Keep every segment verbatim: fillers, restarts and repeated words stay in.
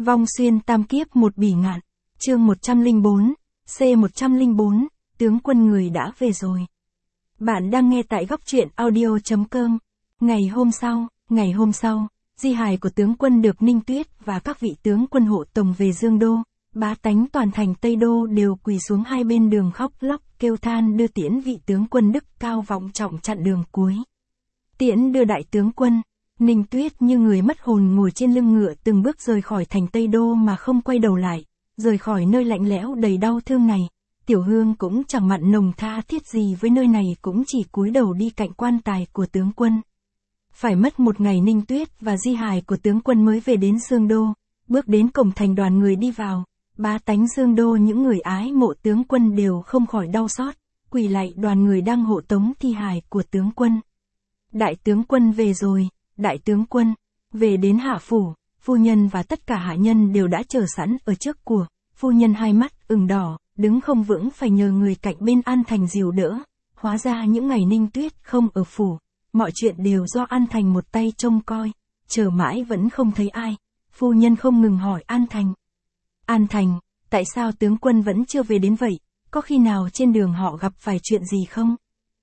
Vong xuyên tam kiếp một bỉ ngạn, chương một trăm lẻ bốn, C một trăm lẻ bốn, tướng quân người đã về rồi. Bạn đang nghe tại góc truyện audio chấm com. Ngày hôm sau, ngày hôm sau, di hài của tướng quân được Ninh Tuyết và các vị tướng quân hộ tống về Dương Đô, bá tánh toàn thành Tây Đô đều quỳ xuống hai bên đường khóc lóc kêu than đưa tiễn vị tướng quân đức cao vọng trọng chặn đường cuối. Tiễn đưa đại tướng quân, Ninh Tuyết như người mất hồn ngồi trên lưng ngựa từng bước rời khỏi thành Tây Đô mà không quay đầu lại, rời khỏi nơi lạnh lẽo đầy đau thương này. Tiểu Hương cũng chẳng mặn nồng tha thiết gì với nơi này, cũng chỉ cúi đầu đi cạnh quan tài của tướng quân. Phải mất một ngày Ninh Tuyết và di hài của tướng quân mới về đến Dương Đô, bước đến cổng thành đoàn người đi vào, bá tánh Dương Đô những người ái mộ tướng quân đều không khỏi đau xót, quỳ lạy đoàn người đang hộ tống thi hài của tướng quân. Đại tướng quân về rồi, đại tướng quân, về đến hạ phủ, phu nhân và tất cả hạ nhân đều đã chờ sẵn ở trước của, phu nhân hai mắt ửng đỏ, đứng không vững phải nhờ người cạnh bên An Thành dìu đỡ. Hóa ra những ngày Ninh Tuyết không ở phủ, mọi chuyện đều do An Thành một tay trông coi, chờ mãi vẫn không thấy ai, phu nhân không ngừng hỏi An Thành. An Thành, tại sao tướng quân vẫn chưa về đến vậy, có khi nào trên đường họ gặp phải chuyện gì không?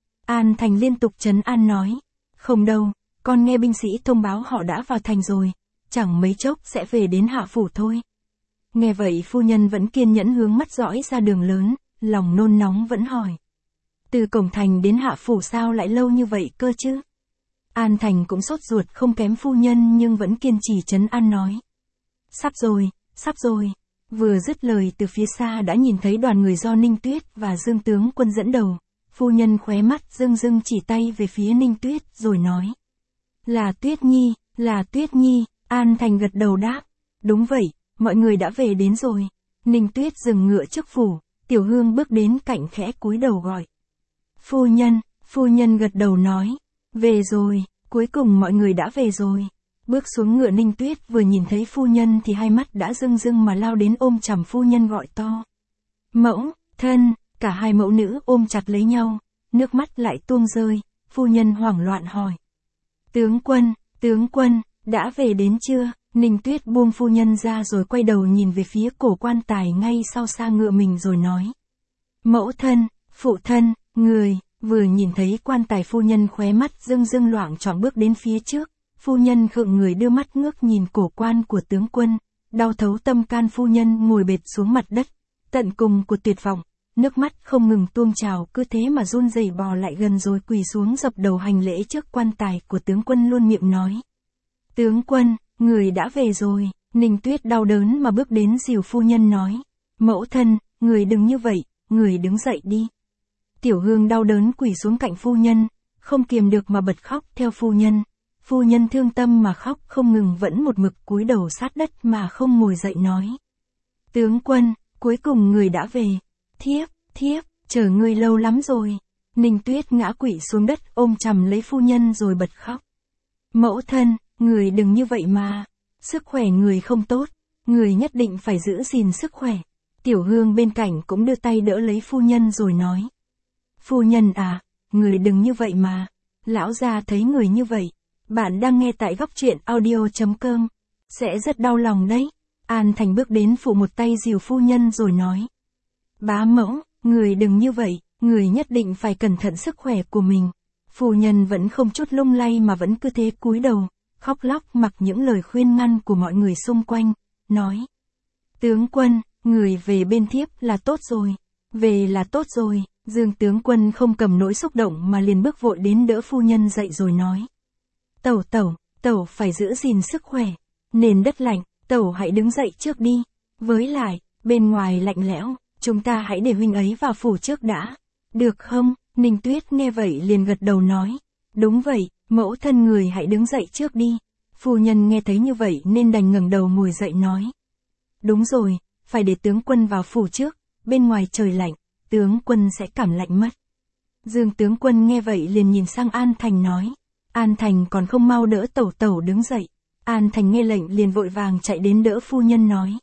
An Thành liên tục trấn an nói, không đâu, con nghe binh sĩ thông báo họ đã vào thành rồi, chẳng mấy chốc sẽ về đến hạ phủ thôi. Nghe vậy phu nhân vẫn kiên nhẫn hướng mắt dõi ra đường lớn, lòng nôn nóng vẫn hỏi. Từ cổng thành đến hạ phủ sao lại lâu như vậy cơ chứ? An Thành cũng sốt ruột không kém phu nhân nhưng vẫn kiên trì trấn an nói. Sắp rồi, sắp rồi. Vừa dứt lời từ phía xa đã nhìn thấy đoàn người do Ninh Tuyết và Dương tướng quân dẫn đầu. Phu nhân khóe mắt rưng rưng chỉ tay về phía Ninh Tuyết rồi nói. Là Tuyết Nhi, là Tuyết Nhi. An Thành gật đầu đáp. Đúng vậy, mọi người đã về đến rồi. Ninh Tuyết dừng ngựa trước phủ, Tiểu Hương bước đến cạnh khẽ cúi đầu gọi. Phu nhân, phu nhân gật đầu nói. Về rồi, cuối cùng mọi người đã về rồi. Bước xuống ngựa Ninh Tuyết vừa nhìn thấy phu nhân thì hai mắt đã rưng rưng mà lao đến ôm chầm phu nhân gọi to. Mẫu, thân, cả hai mẫu nữ ôm chặt lấy nhau, nước mắt lại tuôn rơi, phu nhân hoảng loạn hỏi. Tướng quân, tướng quân, đã về đến chưa? Ninh Tuyết buông phu nhân ra rồi quay đầu nhìn về phía cổ quan tài ngay sau xa ngựa mình rồi nói. Mẫu thân, phụ thân, người, vừa nhìn thấy quan tài phu nhân khóe mắt rưng rưng loạng choạng bước đến phía trước, phu nhân khựng người đưa mắt ngước nhìn cổ quan của tướng quân, đau thấu tâm can phu nhân ngồi bệt xuống mặt đất, tận cùng của tuyệt vọng, nước mắt không ngừng tuôn trào cứ thế mà run rẩy bò lại gần rồi quỳ xuống dập đầu hành lễ trước quan tài của tướng quân luôn miệng nói. Tướng quân, người đã về rồi. Ninh Tuyết đau đớn mà bước đến dìu phu nhân nói. Mẫu thân, người đừng như vậy, người đứng dậy đi. Tiểu Hương đau đớn quỳ xuống cạnh phu nhân, không kiềm được mà bật khóc theo phu nhân. Phu nhân thương tâm mà khóc không ngừng vẫn một mực cúi đầu sát đất mà không ngồi dậy nói. Tướng quân, cuối cùng người đã về. Thiếp, thiếp, chờ người lâu lắm rồi. Ninh Tuyết ngã quỵ xuống đất ôm chầm lấy phu nhân rồi bật khóc. Mẫu thân, người đừng như vậy mà. Sức khỏe người không tốt, người nhất định phải giữ gìn sức khỏe. Tiểu Hương bên cạnh cũng đưa tay đỡ lấy phu nhân rồi nói. Phu nhân à, người đừng như vậy mà. Lão gia thấy người như vậy. Bạn đang nghe tại góc truyện audio chấm com. Sẽ rất đau lòng đấy. An Thành bước đến phụ một tay dìu phu nhân rồi nói. Bá mẫu, người đừng như vậy, người nhất định phải cẩn thận sức khỏe của mình. Phu nhân vẫn không chút lung lay mà vẫn cứ thế cúi đầu, khóc lóc mặc những lời khuyên ngăn của mọi người xung quanh, nói. Tướng quân, người về bên thiếp là tốt rồi, về là tốt rồi. Dương tướng quân không cầm nỗi xúc động mà liền bước vội đến đỡ phu nhân dậy rồi nói. Tẩu tẩu, tẩu phải giữ gìn sức khỏe, nền đất lạnh, tẩu hãy đứng dậy trước đi. Với lại, bên ngoài lạnh lẽo, chúng ta hãy để huynh ấy vào phủ trước đã. Được không? Ninh Tuyết nghe vậy liền gật đầu nói. Đúng vậy, mẫu thân người hãy đứng dậy trước đi. Phu nhân nghe thấy như vậy nên đành ngẩng đầu ngồi dậy nói. Đúng rồi, phải để tướng quân vào phủ trước, bên ngoài trời lạnh, tướng quân sẽ cảm lạnh mất. Dương tướng quân nghe vậy liền nhìn sang An Thành nói. An Thành còn không mau đỡ tẩu tẩu đứng dậy. An Thành nghe lệnh liền vội vàng chạy đến đỡ phu nhân nói.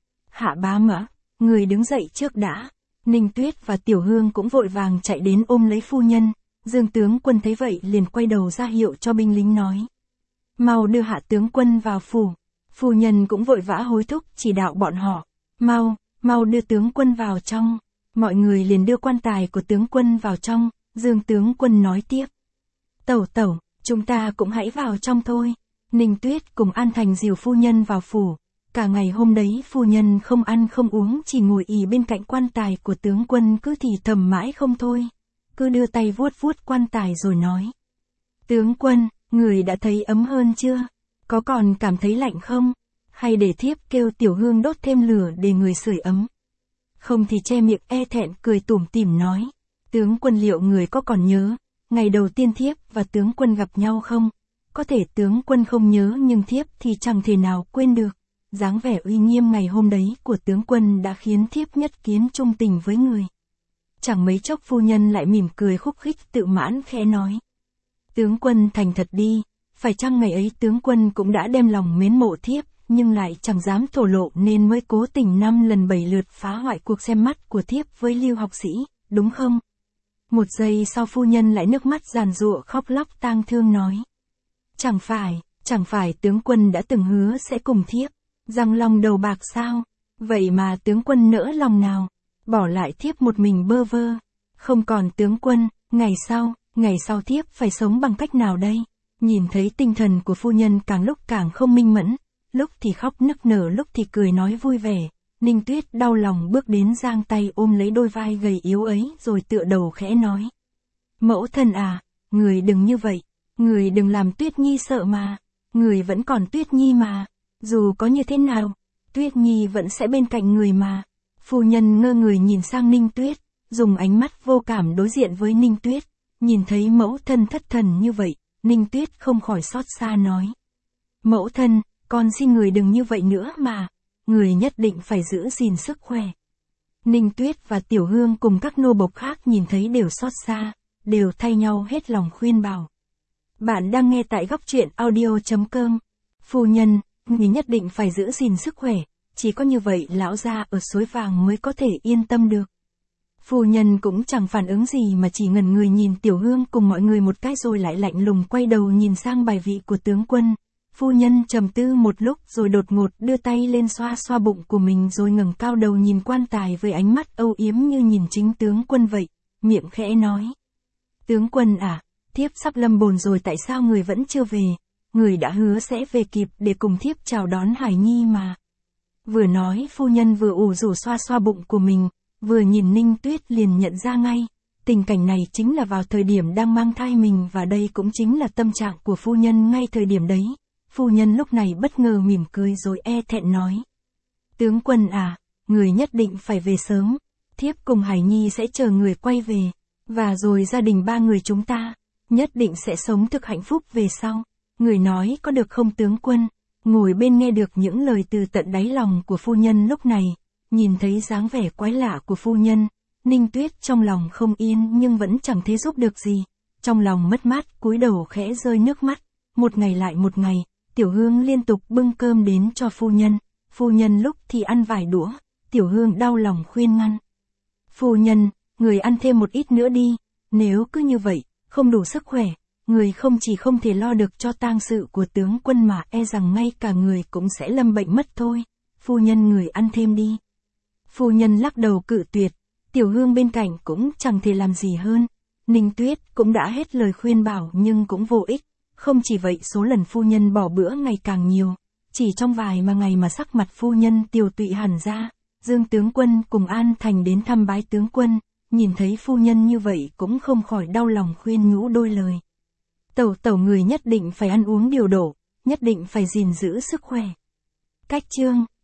Hạ bá mã, người đứng dậy trước đã. Ninh Tuyết và Tiểu Hương cũng vội vàng chạy đến ôm lấy phu nhân. Dương tướng quân thấy vậy liền quay đầu ra hiệu cho binh lính nói. Mau đưa hạ tướng quân vào phủ. Phu nhân cũng vội vã hối thúc chỉ đạo bọn họ, mau, mau đưa tướng quân vào trong. Mọi người liền đưa quan tài của tướng quân vào trong, Dương tướng quân nói tiếp. Tẩu tẩu, chúng ta cũng hãy vào trong thôi. Ninh Tuyết cùng An Thành dìu phu nhân vào phủ. Cả ngày hôm đấy phu nhân không ăn không uống, chỉ ngồi ì bên cạnh quan tài của tướng quân cứ thì thầm mãi không thôi. Cứ đưa tay vuốt vuốt quan tài rồi nói. Tướng quân, người đã thấy ấm hơn chưa? Có còn cảm thấy lạnh không? Hay để thiếp kêu Tiểu Hương đốt thêm lửa để người sưởi ấm? Không thì che miệng e thẹn cười tủm tỉm nói. Tướng quân liệu người có còn nhớ, ngày đầu tiên thiếp và tướng quân gặp nhau không? Có thể tướng quân không nhớ nhưng thiếp thì chẳng thể nào quên được. Dáng vẻ uy nghiêm ngày hôm đấy của tướng quân đã khiến thiếp nhất kiến trung tình với người. Chẳng mấy chốc phu nhân lại mỉm cười khúc khích tự mãn khẽ nói. Tướng quân thành thật đi, phải chăng ngày ấy tướng quân cũng đã đem lòng mến mộ thiếp, nhưng lại chẳng dám thổ lộ nên mới cố tình năm lần bảy lượt phá hoại cuộc xem mắt của thiếp với Lưu học sĩ, đúng không? Một giây sau phu nhân lại nước mắt giàn giụa khóc lóc tang thương nói. Chẳng phải, chẳng phải tướng quân đã từng hứa sẽ cùng thiếp, rằng lòng đầu bạc sao? Vậy mà tướng quân nỡ lòng nào, bỏ lại thiếp một mình bơ vơ. Không còn tướng quân, ngày sau, ngày sau thiếp phải sống bằng cách nào đây? Nhìn thấy tinh thần của phu nhân càng lúc càng không minh mẫn, lúc thì khóc nức nở lúc thì cười nói vui vẻ. Ninh Tuyết đau lòng bước đến giang tay ôm lấy đôi vai gầy yếu ấy rồi tựa đầu khẽ nói. Mẫu thân à, người đừng như vậy, người đừng làm Tuyết Nhi sợ mà, người vẫn còn Tuyết Nhi mà, dù có như thế nào, Tuyết Nhi vẫn sẽ bên cạnh người mà. Phu nhân ngơ người nhìn sang Ninh Tuyết, dùng ánh mắt vô cảm đối diện với Ninh Tuyết, nhìn thấy mẫu thân thất thần như vậy, Ninh Tuyết không khỏi xót xa nói. Mẫu thân, con xin người đừng như vậy nữa mà. Người nhất định phải giữ gìn sức khỏe. Ninh Tuyết và Tiểu Hương cùng các nô bộc khác nhìn thấy đều xót xa, đều thay nhau hết lòng khuyên bảo. Bạn đang nghe tại góc truyện audio chấm com. Phu nhân, người nhất định phải giữ gìn sức khỏe, chỉ có như vậy lão gia ở Suối Vàng mới có thể yên tâm được. Phu nhân cũng chẳng phản ứng gì mà chỉ ngẩn người nhìn Tiểu Hương cùng mọi người một cái rồi lại lạnh lùng quay đầu nhìn sang bài vị của tướng quân. Phu nhân trầm tư một lúc rồi đột ngột đưa tay lên xoa xoa bụng của mình rồi ngẩng cao đầu nhìn quan tài với ánh mắt âu yếm như nhìn chính tướng quân vậy, miệng khẽ nói. Tướng quân à, thiếp sắp lâm bồn rồi tại sao người vẫn chưa về, người đã hứa sẽ về kịp để cùng thiếp chào đón Hải Nhi mà. Vừa nói phu nhân vừa ủ rủ xoa xoa bụng của mình, vừa nhìn Ninh Tuyết liền nhận ra ngay, tình cảnh này chính là vào thời điểm đang mang thai mình và đây cũng chính là tâm trạng của phu nhân ngay thời điểm đấy. Phu nhân lúc này bất ngờ mỉm cười rồi e thẹn nói. Tướng quân à, người nhất định phải về sớm, thiếp cùng Hải Nhi sẽ chờ người quay về, và rồi gia đình ba người chúng ta, nhất định sẽ sống thực hạnh phúc về sau. Người nói có được không tướng quân? Ngồi bên nghe được những lời từ tận đáy lòng của phu nhân lúc này, nhìn thấy dáng vẻ quái lạ của phu nhân, Ninh Tuyết trong lòng không yên nhưng vẫn chẳng thể giúp được gì. Trong lòng mất mát cúi đầu khẽ rơi nước mắt, một ngày lại một ngày. Tiểu Hương liên tục bưng cơm đến cho phu nhân, phu nhân lúc thì ăn vài đũa, Tiểu Hương đau lòng khuyên ngăn. Phu nhân, người ăn thêm một ít nữa đi, nếu cứ như vậy, không đủ sức khỏe, người không chỉ không thể lo được cho tang sự của tướng quân mà e rằng ngay cả người cũng sẽ lâm bệnh mất thôi, phu nhân người ăn thêm đi. Phu nhân lắc đầu cự tuyệt, Tiểu Hương bên cạnh cũng chẳng thể làm gì hơn, Ninh Tuyết cũng đã hết lời khuyên bảo nhưng cũng vô ích. Không chỉ vậy số lần phu nhân bỏ bữa ngày càng nhiều, chỉ trong vài mà ngày mà sắc mặt phu nhân tiều tụy hẳn ra, Dương tướng quân cùng An Thành đến thăm bái tướng quân, nhìn thấy phu nhân như vậy cũng không khỏi đau lòng khuyên nhủ đôi lời. Tẩu tẩu người nhất định phải ăn uống điều độ, nhất định phải gìn giữ sức khỏe. Cách chương